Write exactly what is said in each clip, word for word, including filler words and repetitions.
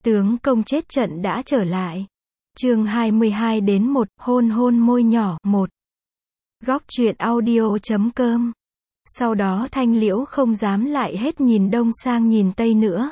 Tướng công chết trận đã trở lại. Chương hai mươi hai đến một, hôn hôn môi nhỏ, một. Góc truyện audio chấm com. Sau đó Thanh Liễu không dám lại hết nhìn đông sang nhìn tây nữa.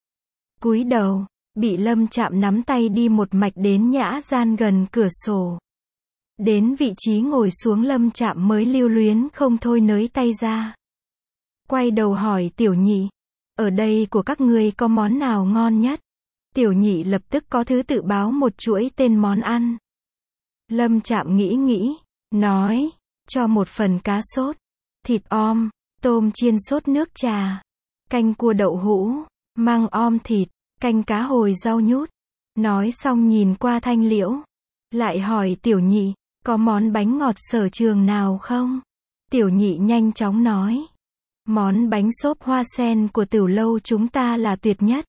Cúi đầu, bị Lâm Trạm nắm tay đi một mạch đến nhã gian gần cửa sổ. Đến vị trí ngồi xuống Lâm Trạm mới lưu luyến không thôi nới tay ra. Quay đầu hỏi Tiểu Nhị, ở đây của các ngươi có món nào ngon nhất? Tiểu Nhị lập tức có thứ tự báo một chuỗi tên món ăn. Lâm Trạm nghĩ nghĩ, nói, cho một phần cá sốt, thịt om, tôm chiên sốt nước trà, canh cua đậu hũ, măng om thịt, canh cá hồi rau nhút. Nói xong nhìn qua Thanh Liễu, lại hỏi Tiểu Nhị, có món bánh ngọt sở trường nào không? Tiểu Nhị nhanh chóng nói, món bánh xốp hoa sen của Tửu lâu chúng ta là tuyệt nhất.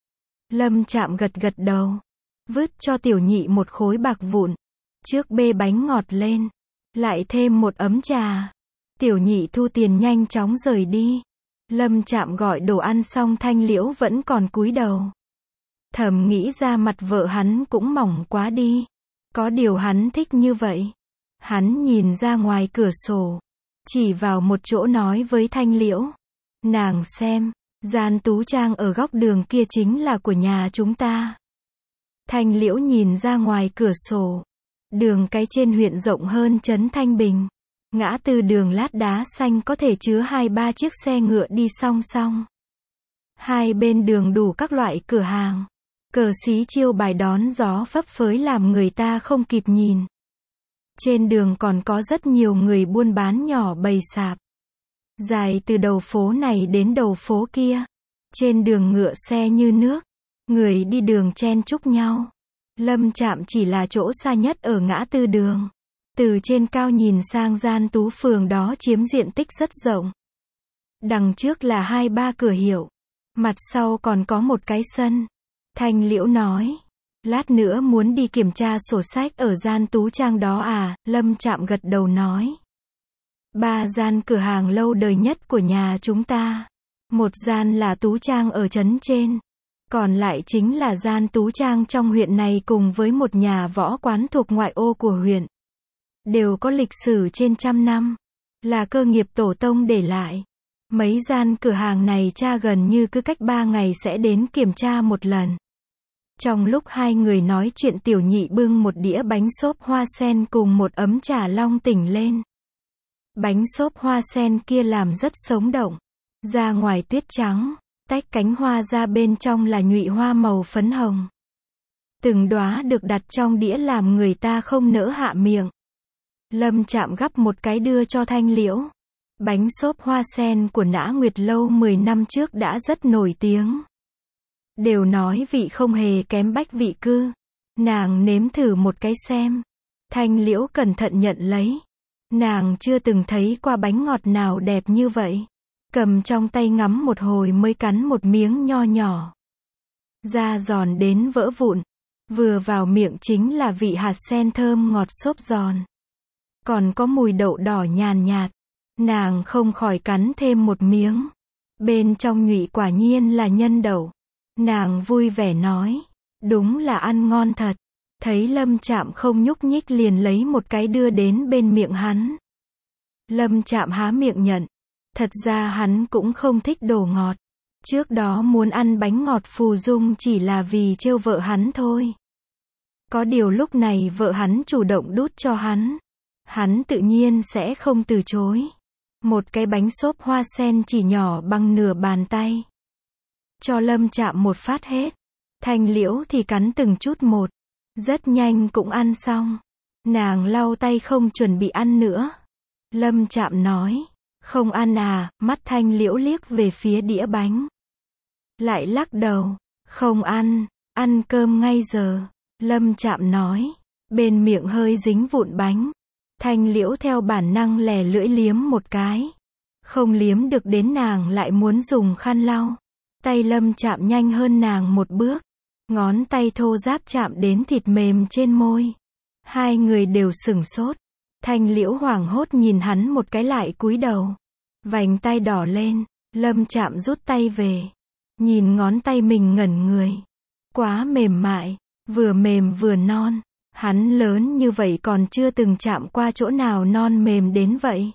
Lâm Trạm gật gật đầu, vứt cho Tiểu Nhị một khối bạc vụn, trước bê bánh ngọt lên, lại thêm một ấm trà. Tiểu Nhị thu tiền nhanh chóng rời đi. Lâm Trạm gọi đồ ăn xong Thanh Liễu vẫn còn cúi đầu. Thầm nghĩ ra mặt vợ hắn cũng mỏng quá đi. Có điều hắn thích như vậy. Hắn nhìn ra ngoài cửa sổ, chỉ vào một chỗ nói với Thanh Liễu, nàng xem, gian tú trang ở góc đường kia chính là của nhà chúng ta. Thanh Liễu nhìn ra ngoài cửa sổ. Đường cái trên huyện rộng hơn trấn Thanh Bình. Ngã tư đường lát đá xanh có thể chứa hai ba chiếc xe ngựa đi song song. Hai bên đường đủ các loại cửa hàng. Cờ xí chiêu bài đón gió phấp phới làm người ta không kịp nhìn. Trên đường còn có rất nhiều người buôn bán nhỏ bày sạp. Dài từ đầu phố này đến đầu phố kia. Trên đường ngựa xe như nước. Người đi đường chen chúc nhau. Lâm Trạm chỉ là chỗ xa nhất ở ngã tư đường. Từ trên cao nhìn sang gian tú phường đó chiếm diện tích rất rộng. Đằng trước là hai ba cửa hiệu. Mặt sau còn có một cái sân. Thanh Liễu nói, lát nữa muốn đi kiểm tra sổ sách ở gian tú trang đó à? Lâm Trạm gật đầu nói, ba gian cửa hàng lâu đời nhất của nhà chúng ta. Một gian là tú trang ở trấn trên. Còn lại chính là gian tú trang trong huyện này cùng với một nhà võ quán thuộc ngoại ô của huyện. Đều có lịch sử trên trăm năm. Là cơ nghiệp tổ tông để lại. Mấy gian cửa hàng này cha gần như cứ cách ba ngày sẽ đến kiểm tra một lần. Trong lúc hai người nói chuyện Tiểu Nhị bưng một đĩa bánh xốp hoa sen cùng một ấm trà long tỉnh lên. Bánh xốp hoa sen kia làm rất sống động. Ra ngoài tuyết trắng, tách cánh hoa ra bên trong là nhụy hoa màu phấn hồng. Từng đóa được đặt trong đĩa làm người ta không nỡ hạ miệng. Lâm Trạm gắp một cái đưa cho Thanh Liễu. Bánh xốp hoa sen của Nã Nguyệt lâu mười năm trước đã rất nổi tiếng. Đều nói vị không hề kém Bách Vị Cư. Nàng nếm thử một cái xem. Thanh Liễu cẩn thận nhận lấy. Nàng chưa từng thấy qua bánh ngọt nào đẹp như vậy. Cầm trong tay ngắm một hồi mới cắn một miếng nho nhỏ. Da giòn đến vỡ vụn. Vừa vào miệng chính là vị hạt sen thơm ngọt xốp giòn. Còn có mùi đậu đỏ nhàn nhạt. Nàng không khỏi cắn thêm một miếng. Bên trong nhụy quả nhiên là nhân đậu. Nàng vui vẻ nói, đúng là ăn ngon thật. Thấy Lâm Trạm không nhúc nhích liền lấy một cái đưa đến bên miệng hắn. Lâm Trạm há miệng nhận. Thật ra hắn cũng không thích đồ ngọt. Trước đó muốn ăn bánh ngọt phù dung chỉ là vì trêu vợ hắn thôi. Có điều lúc này vợ hắn chủ động đút cho hắn. Hắn tự nhiên sẽ không từ chối. Một cái bánh xốp hoa sen chỉ nhỏ bằng nửa bàn tay. Cho Lâm Trạm một phát hết. Thanh Liễu thì cắn từng chút một. Rất nhanh cũng ăn xong. Nàng lau tay không chuẩn bị ăn nữa. Lâm Trạm nói, không ăn à? Mắt Thanh Liễu liếc về phía đĩa bánh. Lại lắc đầu, không ăn, ăn cơm ngay giờ. Lâm Trạm nói, bên miệng hơi dính vụn bánh. Thanh Liễu theo bản năng lè lưỡi liếm một cái. Không liếm được đến nàng lại muốn dùng khăn lau. Tay Lâm Trạm nhanh hơn nàng một bước. Ngón tay thô ráp chạm đến thịt mềm trên môi. Hai người đều sửng sốt. Thanh Liễu hoảng hốt nhìn hắn một cái lại cúi đầu. Vành tay đỏ lên. Lâm Trạm rút tay về. Nhìn ngón tay mình ngẩn người. quá mềm mại, vừa mềm vừa non. Hắn lớn như vậy còn chưa từng chạm qua chỗ nào non mềm đến vậy.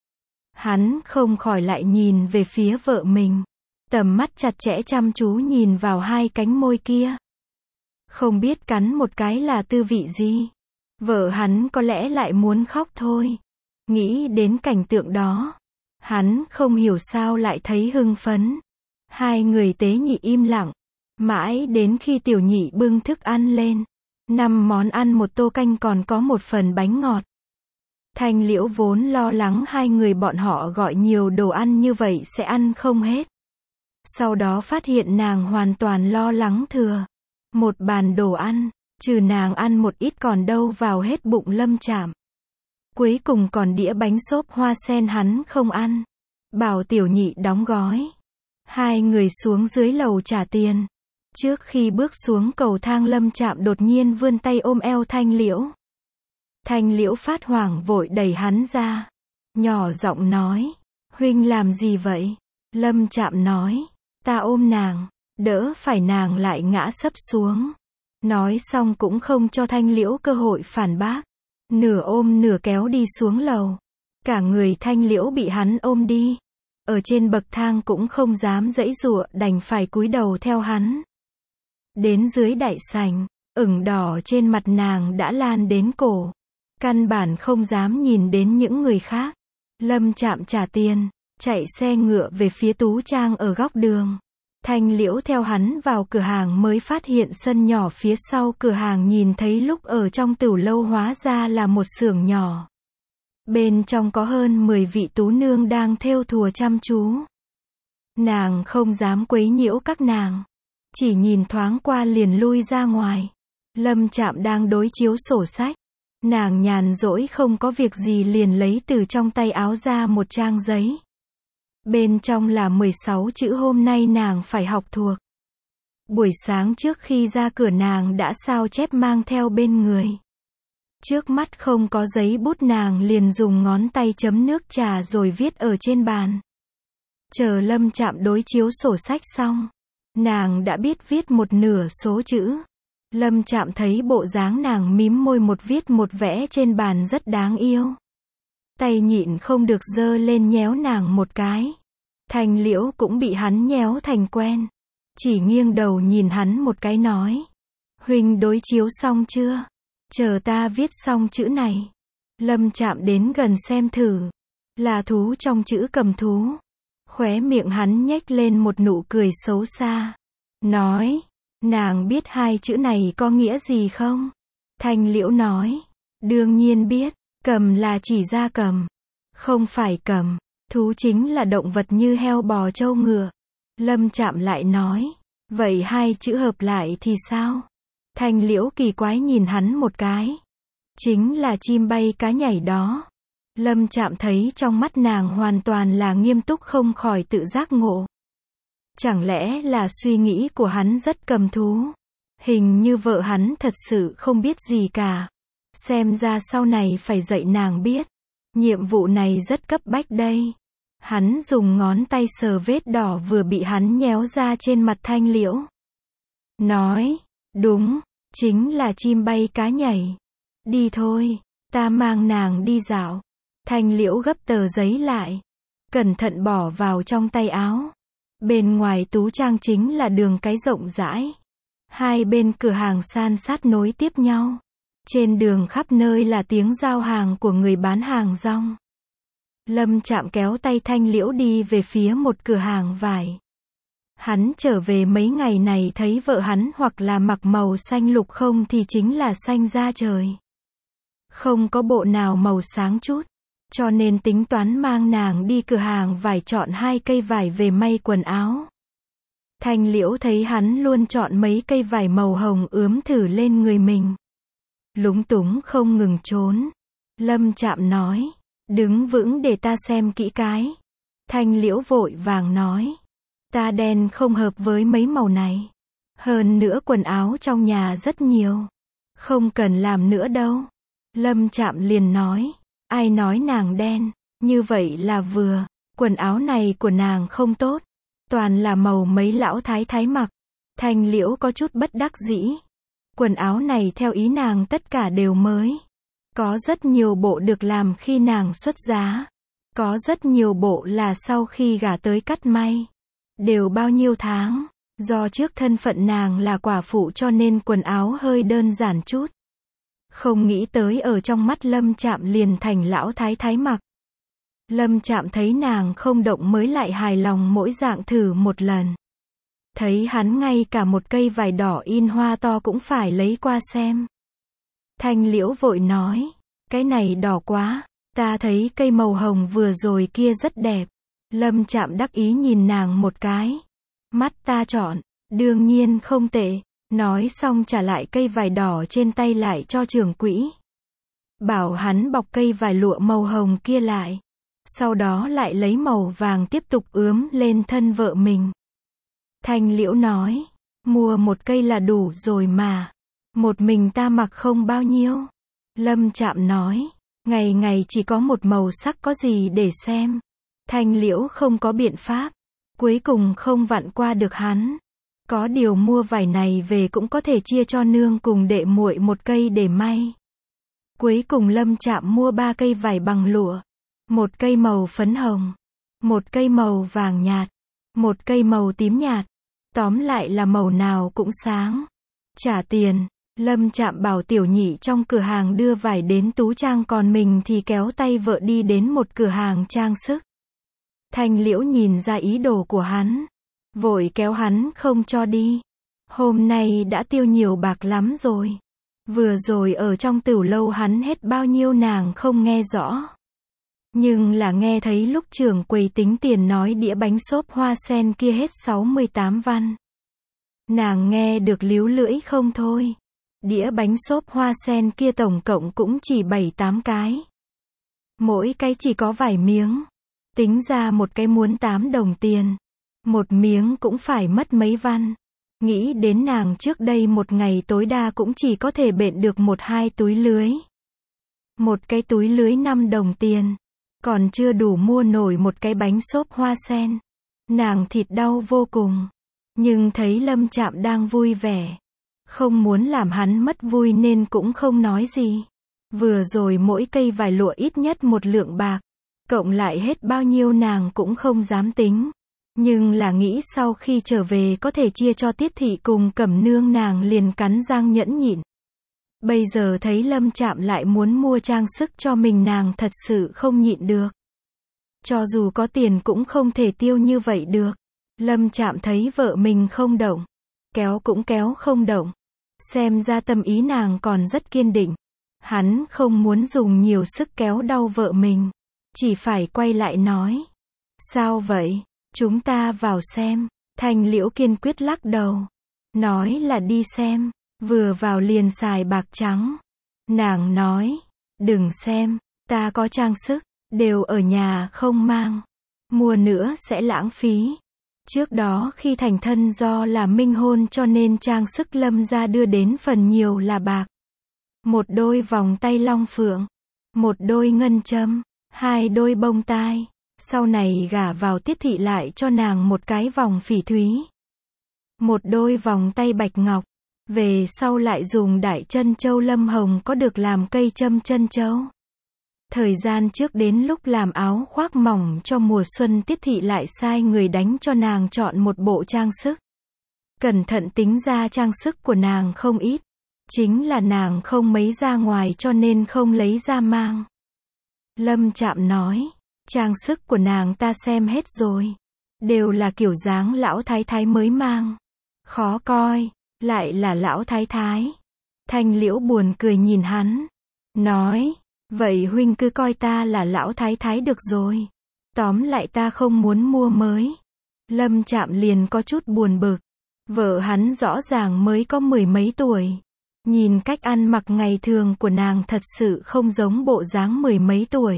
Hắn không khỏi lại nhìn về phía vợ mình. Tầm mắt chặt chẽ chăm chú nhìn vào hai cánh môi kia. Không biết cắn một cái là tư vị gì. Vợ hắn có lẽ lại muốn khóc thôi. Nghĩ đến cảnh tượng đó, hắn không hiểu sao lại thấy hưng phấn. Hai người tế nhị im lặng. Mãi đến khi tiểu nhị bưng thức ăn lên. Năm món ăn một tô canh còn có một phần bánh ngọt. Thanh Liễu vốn lo lắng hai người bọn họ gọi nhiều đồ ăn như vậy sẽ ăn không hết. Sau đó phát hiện nàng hoàn toàn lo lắng thừa. Một bàn đồ ăn, trừ nàng ăn một ít còn đâu vào hết bụng Lâm Trạm. Cuối cùng còn đĩa bánh xốp hoa sen hắn không ăn. Bảo tiểu nhị đóng gói. Hai người xuống dưới lầu trả tiền. Trước khi bước xuống cầu thang Lâm Trạm đột nhiên vươn tay ôm eo Thanh Liễu. Thanh Liễu phát hoảng vội đẩy hắn ra. Nhỏ giọng nói. Huynh làm gì vậy? Lâm Trạm nói. Ta ôm nàng. Đỡ phải nàng lại ngã sấp xuống. Nói xong cũng không cho Thanh Liễu cơ hội phản bác. Nửa ôm nửa kéo đi xuống lầu. Cả người Thanh Liễu bị hắn ôm đi. Ở trên bậc thang cũng không dám giãy giụa đành phải cúi đầu theo hắn. Đến dưới đại sảnh, ửng đỏ trên mặt nàng đã lan đến cổ. Căn bản không dám nhìn đến những người khác. Lâm Trạm trả tiền, chạy xe ngựa về phía Tú Trang ở góc đường. Thanh Liễu theo hắn vào cửa hàng mới phát hiện sân nhỏ phía sau cửa hàng nhìn thấy lúc ở trong tửu lâu hóa ra là một xưởng nhỏ. Bên trong có hơn mười vị tú nương đang thêu thùa chăm chú. Nàng không dám quấy nhiễu các nàng. Chỉ nhìn thoáng qua liền lui ra ngoài. Lâm Trạm đang đối chiếu sổ sách. Nàng nhàn rỗi không có việc gì liền lấy từ trong tay áo ra một trang giấy. Bên trong là mười sáu chữ hôm nay nàng phải học thuộc. Buổi sáng trước khi ra cửa nàng đã sao chép mang theo bên người. Trước mắt không có giấy bút nàng liền dùng ngón tay chấm nước trà rồi viết ở trên bàn. Chờ Lâm Trạm đối chiếu sổ sách xong. Nàng đã biết viết một nửa số chữ. Lâm Trạm thấy bộ dáng nàng mím môi một viết một vẽ trên bàn rất đáng yêu. Tay nhịn không được giơ lên nhéo nàng một cái. Thanh Liễu cũng bị hắn nhéo thành quen. Chỉ nghiêng đầu nhìn hắn một cái nói. Huynh đối chiếu xong chưa? Chờ ta viết xong chữ này. Lâm Trạm đến gần xem thử. Là thú trong chữ cầm thú. Khóe miệng hắn nhếch lên một nụ cười xấu xa. Nói. Nàng biết hai chữ này có nghĩa gì không? Thanh Liễu nói. Đương nhiên biết. Cầm là chỉ ra cầm. Không phải cầm. Thú chính là động vật như heo bò trâu ngựa. Lâm Trạm lại nói. Vậy hai chữ hợp lại thì sao? Thanh Liễu kỳ quái nhìn hắn một cái. Chính là chim bay cá nhảy đó. Lâm Trạm thấy trong mắt nàng hoàn toàn là nghiêm túc không khỏi tự giác ngộ. Chẳng lẽ là suy nghĩ của hắn rất cầm thú? Hình như vợ hắn thật sự không biết gì cả. Xem ra sau này phải dạy nàng biết. Nhiệm vụ này rất cấp bách đây. Hắn dùng ngón tay sờ vết đỏ vừa bị hắn nhéo ra trên mặt Thanh Liễu. Nói, đúng, chính là chim bay cá nhảy. Đi thôi, ta mang nàng đi dạo. Thanh Liễu gấp tờ giấy lại. Cẩn thận bỏ vào trong tay áo. Bên ngoài Tú Trang chính là đường cái rộng rãi. Hai bên cửa hàng san sát nối tiếp nhau. Trên đường khắp nơi là tiếng giao hàng của người bán hàng rong. Lâm Trạm kéo tay Thanh Liễu đi về phía một cửa hàng vải. Hắn trở về mấy ngày này thấy vợ hắn hoặc là mặc màu xanh lục không thì chính là xanh da trời. Không có bộ nào màu sáng chút. Cho nên tính toán mang nàng đi cửa hàng vải chọn hai cây vải về may quần áo. Thanh Liễu thấy hắn luôn chọn mấy cây vải màu hồng ướm thử lên người mình. Lúng túng không ngừng trốn. Lâm Trạm nói. Đứng vững để ta xem kỹ cái. Thanh Liễu vội vàng nói. Ta đen không hợp với mấy màu này. Hơn nữa quần áo trong nhà rất nhiều. Không cần làm nữa đâu. Lâm Trạm liền nói. Ai nói nàng đen, như vậy là vừa. Quần áo này của nàng không tốt. Toàn là màu mấy lão thái thái mặc. Thanh Liễu có chút bất đắc dĩ. Quần áo này theo ý nàng tất cả đều mới. Có rất nhiều bộ được làm khi nàng xuất giá. Có rất nhiều bộ là sau khi gả tới cắt may. Đều bao nhiêu tháng. Do trước thân phận nàng là quả phụ cho nên quần áo hơi đơn giản chút. Không nghĩ tới ở trong mắt Lâm Trạm liền thành lão thái thái mặc. Lâm Trạm thấy nàng không động mới lại hài lòng mỗi dạng thử một lần. Thấy hắn ngay cả một cây vải đỏ in hoa to cũng phải lấy qua xem. Thanh Liễu vội nói, cái này đỏ quá, ta thấy cây màu hồng vừa rồi kia rất đẹp. Lâm Trạm đắc ý nhìn nàng một cái. Mắt ta chọn, đương nhiên không tệ. Nói xong trả lại cây vải đỏ trên tay lại cho trưởng quỹ. Bảo hắn bọc cây vải lụa màu hồng kia lại. Sau đó lại lấy màu vàng tiếp tục ướm lên thân vợ mình. Thanh Liễu nói, mua một cây là đủ rồi mà. Một mình ta mặc không bao nhiêu. Lâm Trạm nói, ngày ngày chỉ có một màu sắc có gì để xem. Thanh Liễu không có biện pháp. Cuối cùng không vặn qua được hắn. Có điều mua vải này về cũng có thể chia cho nương cùng đệ muội một cây để may. Cuối cùng Lâm Trạm mua ba cây vải bằng lụa. Một cây màu phấn hồng. Một cây màu vàng nhạt. Một cây màu tím nhạt. Tóm lại là màu nào cũng sáng. Trả tiền. Lâm Trạm bảo tiểu nhị trong cửa hàng đưa vải đến tú trang còn mình thì kéo tay vợ đi đến một cửa hàng trang sức. Thanh Liễu nhìn ra ý đồ của hắn. Vội kéo hắn không cho đi. Hôm nay đã tiêu nhiều bạc lắm rồi. Vừa rồi ở trong tửu lâu hắn hết bao nhiêu nàng không nghe rõ. Nhưng là nghe thấy lúc trưởng quầy tính tiền nói đĩa bánh xốp hoa sen kia hết sáu mươi tám văn. Nàng nghe được líu lưỡi không thôi. Đĩa bánh xốp hoa sen kia tổng cộng cũng chỉ bảy tám cái. Mỗi cái chỉ có vài miếng. Tính ra một cái muốn tám đồng tiền. Một miếng cũng phải mất mấy văn. Nghĩ đến nàng trước đây một ngày tối đa cũng chỉ có thể bện được một hai túi lưới. Một cái túi lưới năm đồng tiền. Còn chưa đủ mua nổi một cái bánh xốp hoa sen. Nàng thịt đau vô cùng. Nhưng thấy Lâm Trạm đang vui vẻ. Không muốn làm hắn mất vui nên cũng không nói gì. Vừa rồi mỗi cây vải lụa ít nhất một lượng bạc. Cộng lại hết bao nhiêu nàng cũng không dám tính. Nhưng là nghĩ sau khi trở về có thể chia cho Tiết Thị cùng Cẩm Nương nàng liền cắn răng nhẫn nhịn. Bây giờ thấy Lâm Trạm lại muốn mua trang sức cho mình nàng thật sự không nhịn được. Cho dù có tiền cũng không thể tiêu như vậy được. Lâm Trạm thấy vợ mình không động. Kéo cũng kéo không động. Xem ra tâm ý nàng còn rất kiên định. Hắn không muốn dùng nhiều sức kéo đau vợ mình. Chỉ phải quay lại nói. Sao vậy? Chúng ta vào xem. Thanh Liễu kiên quyết lắc đầu. Nói là đi xem. Vừa vào liền xài bạc trắng. Nàng nói. Đừng xem. Ta có trang sức. Đều ở nhà không mang. Mua nữa sẽ lãng phí. Trước đó khi thành thân do là minh hôn cho nên trang sức Lâm gia đưa đến phần nhiều là bạc. Một đôi vòng tay long phượng. Một đôi ngân châm. Hai đôi bông tai. Sau này gả vào Tiết Thị lại cho nàng một cái vòng phỉ thúy. Một đôi vòng tay bạch ngọc. Về sau lại dùng đại chân châu Lâm Hồng có được làm cây châm chân châu. Thời gian trước đến lúc làm áo khoác mỏng cho mùa xuân Tiết Thị lại sai người đánh cho nàng chọn một bộ trang sức. Cẩn thận tính ra trang sức của nàng không ít. Chính là nàng không mấy ra ngoài cho nên không lấy ra mang. Lâm Trạm nói, trang sức của nàng ta xem hết rồi. Đều là kiểu dáng lão thái thái mới mang. Khó coi, lại là lão thái thái. Thanh Liễu buồn cười nhìn hắn. Nói, vậy huynh cứ coi ta là lão thái thái được rồi. Tóm lại ta không muốn mua mới. Lâm Trạm liền có chút buồn bực. Vợ hắn rõ ràng mới có mười mấy tuổi. Nhìn cách ăn mặc ngày thường của nàng thật sự không giống bộ dáng mười mấy tuổi.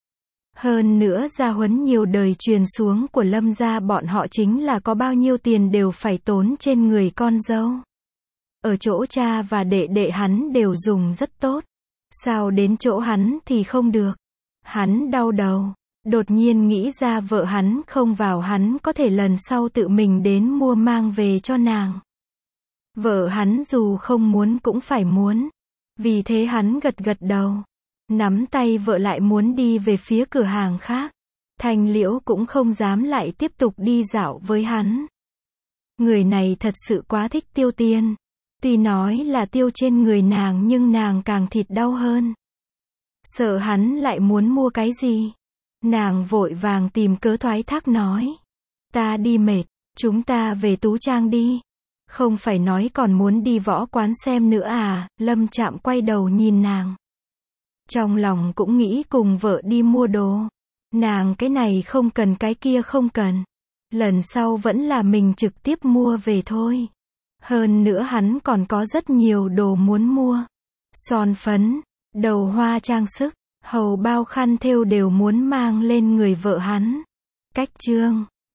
Hơn nữa gia huấn nhiều đời truyền xuống của Lâm gia bọn họ chính là có bao nhiêu tiền đều phải tốn trên người con dâu. Ở chỗ cha và đệ đệ hắn đều dùng rất tốt. Sao đến chỗ hắn thì không được. Hắn đau đầu. Đột nhiên nghĩ ra vợ hắn không vào hắn có thể lần sau tự mình đến mua mang về cho nàng. Vợ hắn dù không muốn cũng phải muốn. Vì thế hắn gật gật đầu. Nắm tay vợ lại muốn đi về phía cửa hàng khác. Thanh Liễu cũng không dám lại tiếp tục đi dạo với hắn. Người này thật sự quá thích Tiêu Tiên. Tuy nói là tiêu trên người nàng nhưng nàng càng thịt đau hơn. Sợ hắn lại muốn mua cái gì. Nàng vội vàng tìm cớ thoái thác nói. Ta đi mệt, chúng ta về Tú Trang đi. Không phải nói còn muốn đi võ quán xem nữa à, Lâm Trạm quay đầu nhìn nàng. Trong lòng cũng nghĩ cùng vợ đi mua đồ. Nàng cái này không cần cái kia không cần. Lần sau vẫn là mình trực tiếp mua về thôi. Hơn nữa hắn còn có rất nhiều đồ muốn mua. Son phấn, đầu hoa trang sức, hầu bao khăn thêu đều muốn mang lên người vợ hắn. Cách chương